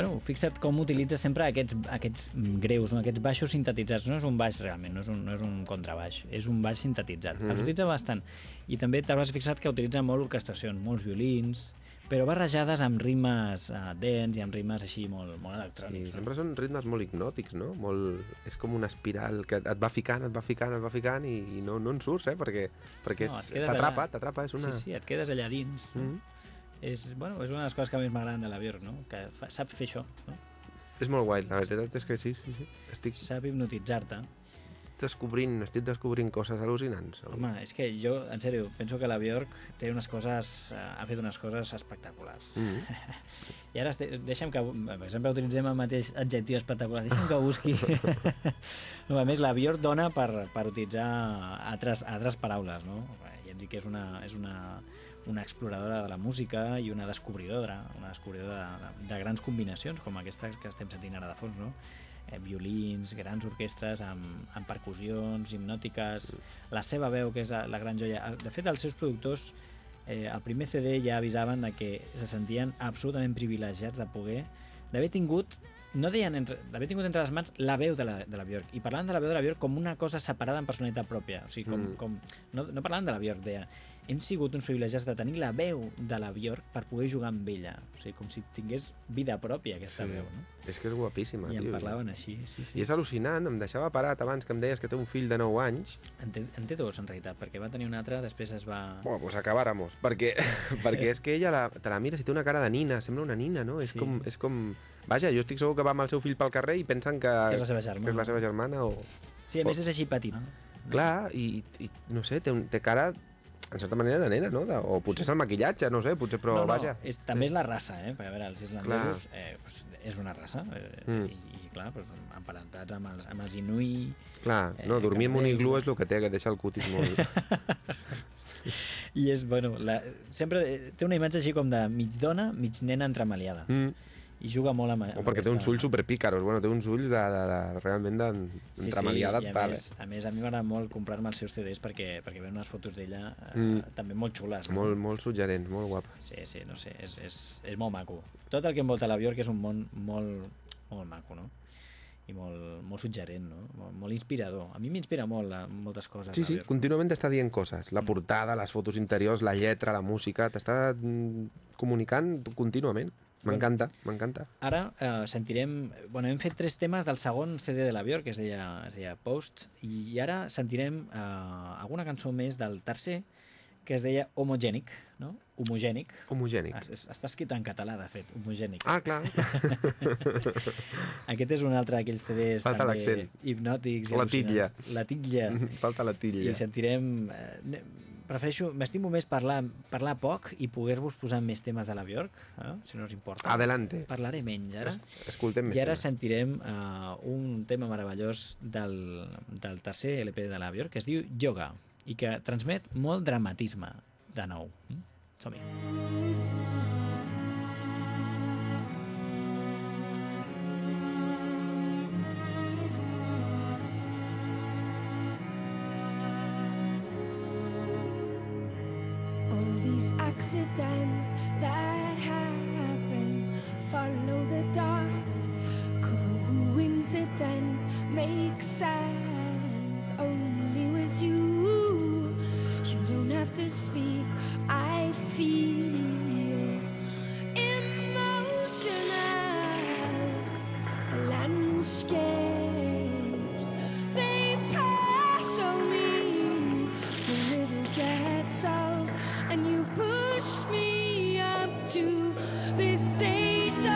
bueno, fixa't com utilitza sempre aquests, aquests greus, no? Aquests baixos sintetitzats. No és un baix realment, no és un, no és un contrabaix, és un baix sintetitzat. Mm -hmm. Els utilitza bastant. I també t'hauràs fixat que utilitza molt orquestracions, molts violins, però barrejades amb ritmes uh, dance i amb ritmes així molt, molt electrònics. Sí, sempre són ritmes molt hipnòtics, no? Molt... És com una espiral que et va ficant, et va ficant, et va ficant i, i no, no en surts, eh? Perquè, perquè No, és- et quedes t'atrapa, allà. t'atrapa, és una... Sí, sí, et quedes allà dins. Mm. És, bueno, és una de les coses que més m'agraden de la Björk, no? Que fa, sap fer això, no? És molt guai, la veritat és que sí, sí, sí. Estic Sap hipnotitzar-te. descobrint, estic descobrint coses al·lucinants. Home, és que jo, en sèrio, penso que la Björk té unes coses, eh, ha fet unes coses espectaculars. Mm. I ara este- deixa'm que, per exemple, utilitzem el mateix adjectiu espectacular, deixa'm que busqui... no, a més, la Björk dona per, per utilitzar altres, altres paraules, no? Ja hem dit que és una, és una, una exploradora de la música i una descobridora, una descobridora de, de, de grans combinacions, com aquesta que estem sentint ara de fons, no? Eh, violins, grans orquestres amb, amb percussions hipnòtiques, la seva veu, que és la, la gran joia. De fet, els seus productors, eh, al primer C D ja avisaven de que se sentien absolutament privilegiats de poder, d'haver tingut, no deien, entre- d'haver tingut entre les mans la veu de la, de la Björk, i parlaven de la veu de la Björk com una cosa separada en personalitat pròpia, o sigui, com, Mm. com, no, no parlaven de la Björk, deia, hem sigut uns privilegiats de tenir la veu de la Björk per poder jugar amb ella, o sigui, com si tingués vida pròpia aquesta Sí. veu, no? És que és guapíssima, I en tio. parlaven així, sí, sí. I és al·lucinant, em deixava parat abans que em deies que té un fill de nou anys. En té, en té dos, en realitat, perquè va tenir un altre, després es va... Buah, pues acabáramos, perquè, perquè és que ella la, te la mires i té una cara de nina, sembla una nina, no? És, Sí. com, és com... Vaja, jo estic segur que va amb el seu fill pel carrer i pensen que, Que és la seva germana. que és la seva germana o... Sí, a més és així petit. No? Clar, i, i no sé, té, un, té cara, en certa manera, de nena, no? De, o potser és el maquillatge, no sé, potser, però no, no, vaja. és, també és la raça, eh? Perquè, a veure, els islandesos eh, pues, és una raça, eh, Mm. i, i clar, pues, emparentats amb els, amb els inuit, Clar, eh, no, dormir en un canadencs, iglú no? és el que té, que deixa el cutis molt... i és, bueno, la, sempre eh, té una imatge així com de mig dona, mig nena entremaliada, Mm. i juga molt amb, O amb perquè té uns aquesta- ulls superpícaros, bueno, té uns ulls de, de, de realment d'entremaliada sí, sí, i a total, més, a més, a mi m'agrada molt comprar-me els seus C Ds perquè, perquè veuen unes fotos d'ella eh, Mm. també molt xules. eh? Molt, molt suggerents, molt guapa. Sí, sí, no sé, és, és, és molt maco. Tot el que envolta la Björk és un món molt, molt maco, no? I molt, molt suggerent, no? Molt, molt inspirador. A mi m'inspira molt la, moltes coses. Sí, la sí, Björk. contínuament t'està dient coses. La portada, les fotos interiors, la lletra, la música, t'està mm, comunicant contínuament. M'encanta, m'encanta. Ara eh, sentirem... Bueno, hem fet tres temes del segon C D de la Björk, que es deia, es deia Post, i ara sentirem eh, alguna cançó més del tercer, que es deia Homogènic, no? Homogènic. Homogènic. Es- es- Està escrit en català, de fet, homogènic. Ah, clar. Aquest és un altre d'aquells C Ds Falta també l'accent. hipnòtics i La titlla. al·lucinants. La titlla. Falta la tilla. I sentirem... Eh, ne- prefereixo, m'estimo més parlar, parlar poc i poder-vos posar més temes de la Björk, eh? Si no us importa. Adelante. Parlaré menys ara. Es, escoltem més I ara temes. sentirem uh, un tema meravellós del, del tercer L P de la Björk, que es diu Yoga, i que transmet molt dramatisme, de nou. Mm? Som-hi. All these accidents that happen follow the dot. Coincidence makes sense only with you. You don't have to speak. I feel emotional landscapes. They pass on me. The little gets solved, and you push me up to this state of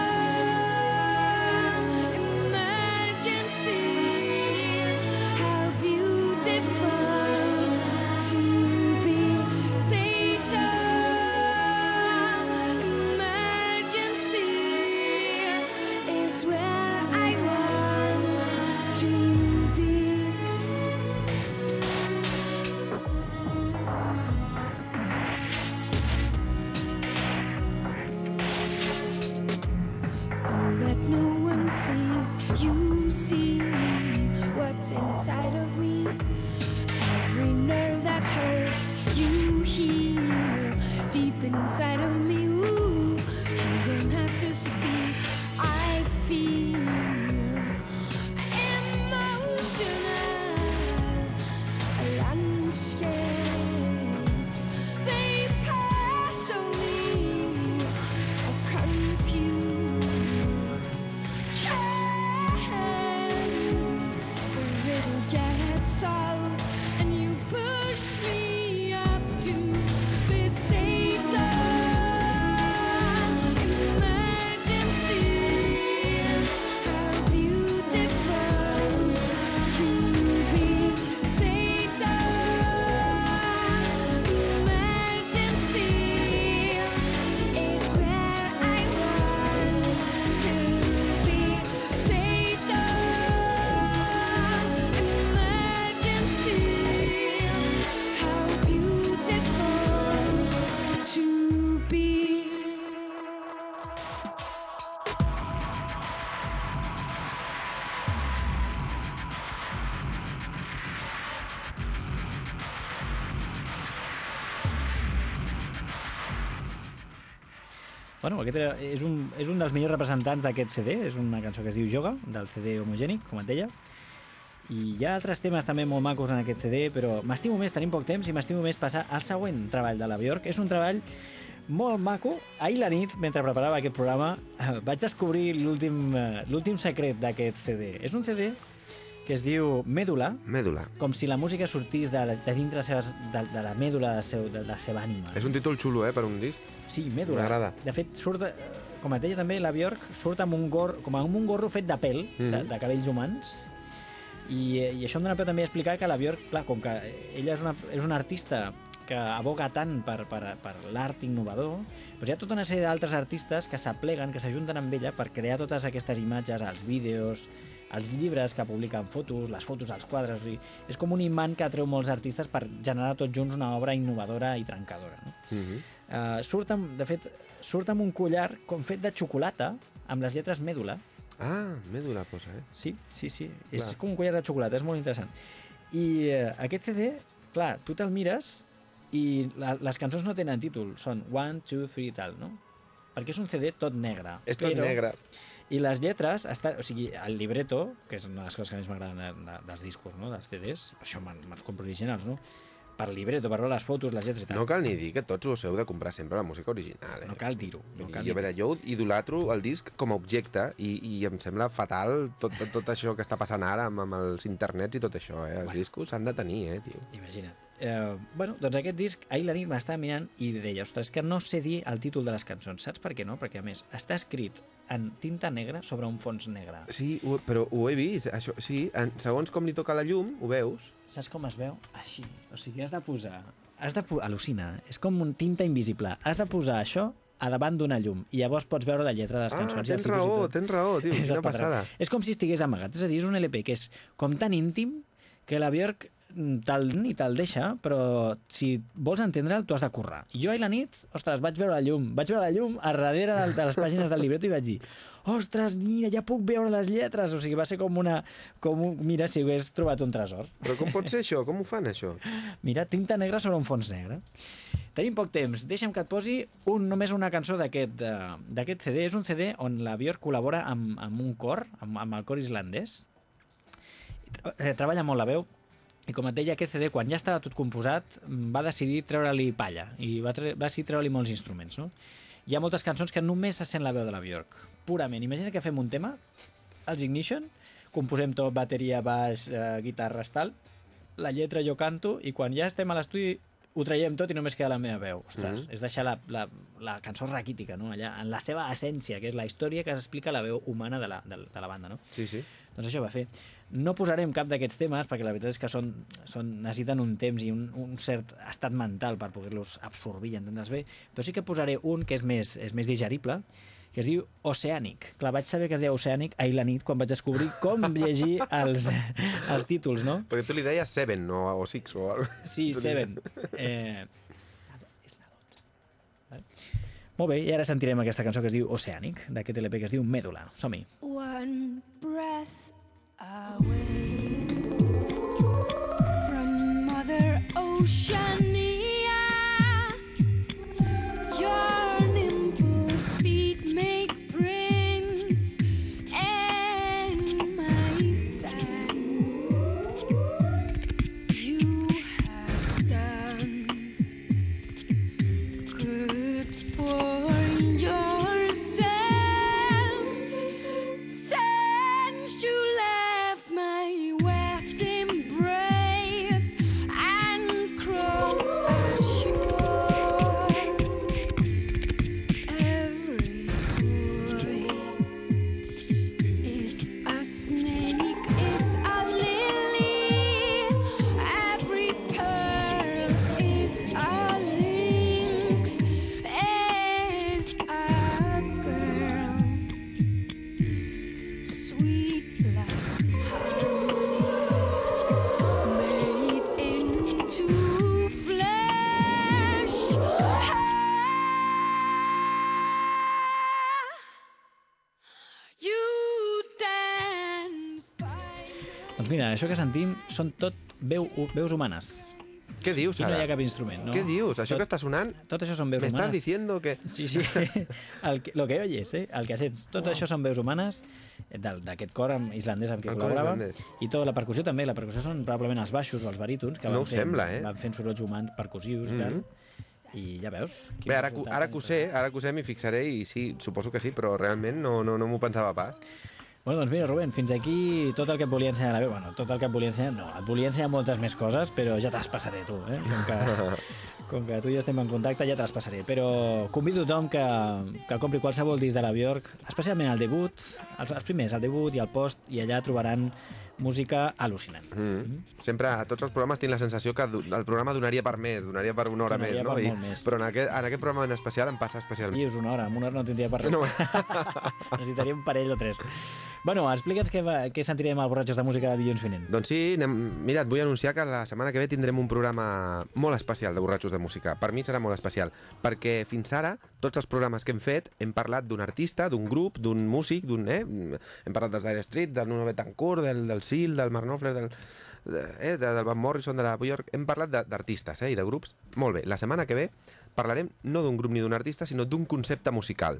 emergency. How beautiful to be state of emergency is where I want to be. All that no one sees, you see what's inside of me. Every nerve that hurts, you heal deep inside of me. Ooh, you don't have to speak. I bueno, aquest era, és, un, és un dels millors representants d'aquest C D, és una cançó que es diu Yoga, del C D Homogènic, com et deia, i hi ha altres temes també molt macos en aquest C D, però m'estimo més, tenim poc temps, i m'estimo més passar al següent treball de la Björk. És un treball molt maco. Ahir la nit, mentre preparava aquest programa, eh, vaig descobrir l'últim eh, l'últim secret d'aquest C D. És un C D que es diu Mèdula, Mèdula. com si la música sortís de, de dintre seves, de, de la mèdula de, seu, de la seva ànima. És un títol xulo, eh, per un disc. Sí, Mèdula. M'agrada. De fet, surt, eh, com et deia també, la Björk surt amb un, gor, com amb un gorro fet de pèl, mm -hmm. de, de cabells humans, i, i això em dona peu també a explicar que la Björk, clar, com que ella és una, és una artista que aboga tant per, per, per l'art innovador, doncs hi ha tota una sèrie d'altres artistes que s'apleguen, que s'ajunten amb ella per crear totes aquestes imatges, els vídeos, els llibres que publiquen fotos, les fotos dels quadres. És com un imant que atreu molts artistes per generar tots junts una obra innovadora i trencadora. No? Mm-hmm. uh, surt amb, de fet, surt amb un collar com fet de xocolata, amb les lletres Mèdula. Ah, Mèdula posa, eh? Sí, sí, sí. És Clar. com un collar de xocolata, és molt interessant. I uh, aquest C D, clar, tu te'l mires i la, les cançons no tenen títol, són one, two, three i tal, no? Perquè és un C D tot negre. És tot però, negre. I les lletres, estan, o sigui, el libreto, que és una de les coses que més m'agraden de- de- dels discos, no? Dels C Ds, per això me'n me'ls compro originals, no? Per libreto, per veure les fotos, les lletres i tal. No cal ni dir que tots us heu de comprar sempre la música original, eh? No cal dir-ho. No Vull cal dir, a dir veure, jo idolatro el disc com a objecte i, i em sembla fatal tot, tot, tot això que està passant ara amb, amb els internets i tot això, eh? Els Bueno. discos s'han de tenir, eh, tio. Imagina't. Eh, bueno, doncs aquest disc, ahir la nit m'estava mirant i deia, ostres, és que no sé dir el títol de les cançons. Saps per què no? Perquè, a més, està escrit en tinta negra sobre un fons negre. Sí, ho, però ho he vist, això, sí, en, segons com li toca la llum, ho veus? Saps com es veu? Així. O sigui, has de posar... Has de po... Al·lucina. És com un tinta invisible. Has de posar això a davant d'una llum i llavors pots veure la lletra de les Ah, cançons. i els tens títols i raó, tot. tens raó, tio, És quina el patró. passada. És com si estigués amagat. És a dir, és un L P que és com tan íntim que la Björk mm, te'l, ni te'l deixa, però si vols entendre'l, tu has de currar. I jo ahir la nit, ostres, vaig veure la llum. Vaig veure la llum a darrere de, de les pàgines del libreto i vaig dir, ostres, mira, ja puc veure les lletres. O sigui, va ser com una... Com un, mira, si hagués trobat un tresor. Però com pot ser això? Com ho fan, això? Mira, tinta negra sobre un fons negre. Tenim poc temps. Deixa'm que et posi un, només una cançó d'aquest eh, d'aquest C D. És un C D on la Björk col·labora amb, amb un cor, amb, amb el cor islandès. Eh, Treballa molt la veu. I com et deia, aquest C D, quan ja estava tot composat, va decidir treure-li palla i va, tre va decidir treure-li molts instruments. No? Hi ha moltes cançons que només se sent la veu de la Björk, purament. Imagina que fem un tema, els Ignition, composem tot, bateria, baix, eh, guitarres, tal, la lletra jo canto, i quan ja estem a l'estudi ho traiem tot i només queda la meva veu. Ostres, Mhm. és deixar la, la, la cançó raquítica, no? Allà, en la seva essència, que és la història que explica la veu humana de la, de, de la banda. No? Sí, sí. Doncs això va fer. No posarem cap d'aquests temes perquè la veritat és que són, són, necessiten un temps i un, un cert estat mental per poder-los absorbir i entendre's bé, però sí que posaré un que és més, és més digerible, que es diu Oceanic. Clar, vaig saber que es deia Oceanic ahir la nit quan vaig descobrir com llegir els, els títols, no? Perquè tu li deies Seven no? O Six o alguna cosa. Sí, Seven. Eh... és la dotze. Vale. Molt bé, i ara sentirem aquesta cançó que es diu Oceanic, d'aquest L P que es diu Mèdula. Som-hi. One breath away from Mother Oceania. Your nimble feet make prints in my sand. You have done good for yourselves since you left my wet embrace and crawled ashore. Every boy is a snake, is a lily. Every pearl is a lynx, is a girl. Sweet like harmony made into flesh. You dance by Doncs mira, això que sentim són tot veu, veus humanes. Què dius, I no ara? hi ha cap instrument. No? Què dius? Això tot, que està sonant, Tot això són veus me estàs humanes. diciendo que... Sí, sí, el que, lo que oyes, eh? El que sents. Tot això són veus humanes del- d'aquest cor amb- islandès amb qui El cor col·laborava. islandès. I tota la percussió també. La percussió són probablement els baixos o els barítons que No van, ho fent, sembla, eh? van fent sorolls humans percussius i tal. I ja veus. quin Bé, ara, que- resultat ara que ho sé, ara que ho sé m'hi fixaré i sí, suposo que sí, però realment no, no, no m'ho pensava pas. Bueno, doncs mira, Rubén, fins aquí tot el que et volia ensenyar la veu. Bueno, tot el que et volia ensenyar, no, et volia ensenyar moltes més coses, però ja te les passaré tu, eh? Com que, com que tu i jo estem en contacte, ja te les passaré. Però convido a tothom que, que compri qualsevol disc de la Björk, especialment el debut, els, els primers, el debut i el post, i allà trobaran música al·lucinant. Mm. Sempre, a tots els programes tinc la sensació que du- el programa donaria per més, donaria per una hora Donaria més, no? per I, molt més. Però en aquest, en aquest programa en especial em passa I especialment. és una hora, amb una hora no tindria per res. No. Necessitaria un parell o tres. Bueno, explica'ns què, va, què sentirem al Borratxos de Música de dilluns vinent. Doncs sí, anem... mira, et vull anunciar que la setmana que ve tindrem un programa molt especial de borratxos de música. Per mi serà molt especial, perquè fins ara tots els programes que hem fet hem parlat d'un artista, d'un grup, d'un músic, d'un... Eh? Hem parlat dels Dire Street, del Nuno Betancourt, del, del Seal, del Mark Knopfler, del, eh? del Van Morrison, de la Björk... Hem parlat de- d'artistes eh? i de grups. Molt bé, la setmana que ve parlarem no d'un grup ni d'un artista, sinó d'un concepte musical.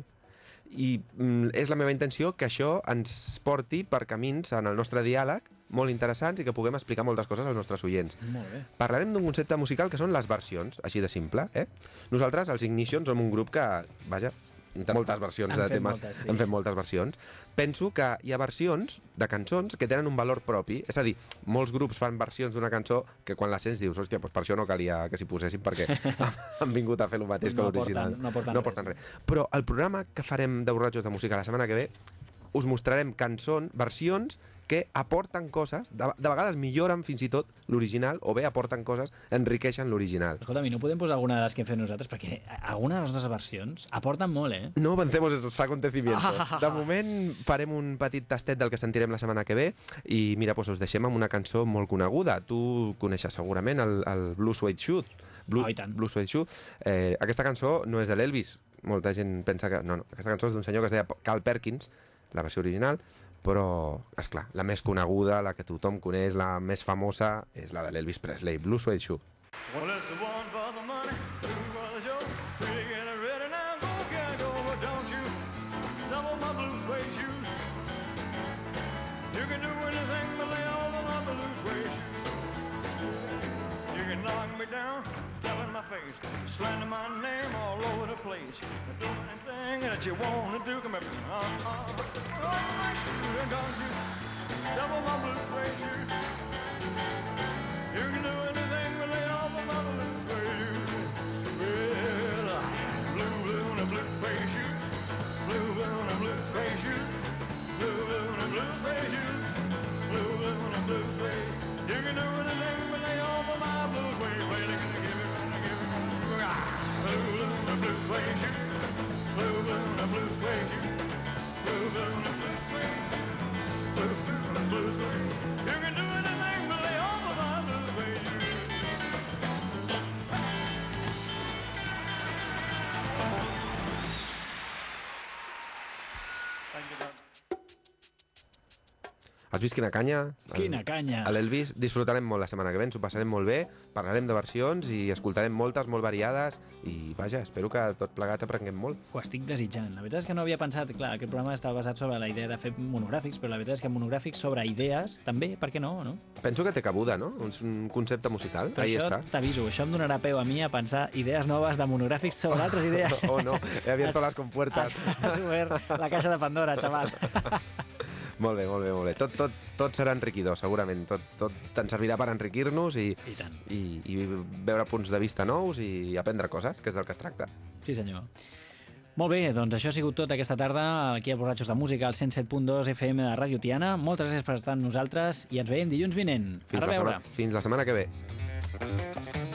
I mm, és la meva intenció que això ens porti per camins en el nostre diàleg molt interessants i que puguem explicar moltes coses als nostres oients. Molt bé. Parlarem d'un concepte musical que són les versions, així de simple. Eh? Nosaltres, els Ignition, som un grup que, vaja, té moltes versions Han de fet temes. moltes, sí. Hem fet moltes versions. Penso que hi ha versions de cançons que tenen un valor propi. És a dir, molts grups fan versions d'una cançó que quan la sents dius, hòstia, doncs per això no calia que s'hi posessin perquè han vingut a fer el mateix No que l'original. aporten- no aporten no res. aporten res. Però el programa que farem de borratxos de música la setmana que ve us mostrarem cançons, versions que aporten coses, de, de vegades milloren fins i tot l'original, o bé aporten coses, enriqueixen l'original. Escolta'm, i no podem posar alguna de les que hem fet nosaltres? Perquè alguna de les nostres versions aporten molt, eh? No avancemos esos acontecimientos. De moment farem un petit tastet del que sentirem la setmana que ve i mira, doncs us deixem amb una cançó molt coneguda. Tu coneixes segurament el, el Blue Suede Shoe. Blue, Oh, i tant. Blue Suede Shoe. Eh, aquesta cançó no és de l'Elvis. Molta gent pensa que... No, no. Aquesta cançó és d'un senyor que es deia Carl Perkins, la versió original, però, és clar, la més coneguda, la que tothom coneix, la més famosa, és la de l'Elvis Presley, Blue Suede Shoe. Well, it's the one for the money, two for the show. Really get it ready now, go get go, but don't you double my blue suede shoes. You can do anything but lay all of my blue suede shoes. You can knock me down, tell in my face, slander my name all over the place. Do anything that you want to do, come here, uh-uh. Oh, my shoes, and don't you double my blue suede shoes. You can do anything but lay off of my blue suede shoes. Well, blue, blue, and a blue suede shoes. Blue, blue, and a blue suede shoes. Blue, blue, and a blue suede shoes. Blue, blue, and a blue suede. You can do anything but lay off of my blue suede. Well, you're gonna give it, gonna give it, gonna give it. Ah, blue, blue, and a blue suede shoes. Blue, blue, and a blue suede shoes. Blue, blue, and a blue suede. Blue, blue, and a blue suede. You can do anything but lay off of my blue suede shoes. Thank you, Doug. Has vist quina canya? Quina canya! A l'Elvis disfrutarem molt la setmana que ve, ens ho passarem molt bé, parlarem de versions i escoltarem moltes, molt variades i vaja, espero que tot plegats aprenguem molt. Ho estic desitjant. La veritat és que no havia pensat, clar, aquest programa estava basat sobre la idea de fer monogràfics, però la veritat és que monogràfics sobre idees, també, per què no, no? Penso que té cabuda, no? És un concepte musical, Però ahí això està. t'aviso, això em donarà peu a mi a pensar idees noves de monogràfics sobre altres idees. Oh no, he abierto Has- las compuertas. Has, has obert la caixa de Pandora, xaval. Molt bé, molt bé, molt bé. Tot, tot, tot serà enriquidor, segurament. Tot, tot ens servirà per enriquir-nos i, I tant. i, i veure punts de vista nous i aprendre coses, que és del que es tracta. Sí, senyor. Molt bé, doncs això ha sigut tot aquesta tarda aquí a Borratxos de Música, al cent set punt dos F M de Ràdio Tiana. Moltes gràcies per estar amb nosaltres i ens veiem dilluns vinent. Fins, A la, reveure. setmana, fins la setmana que ve.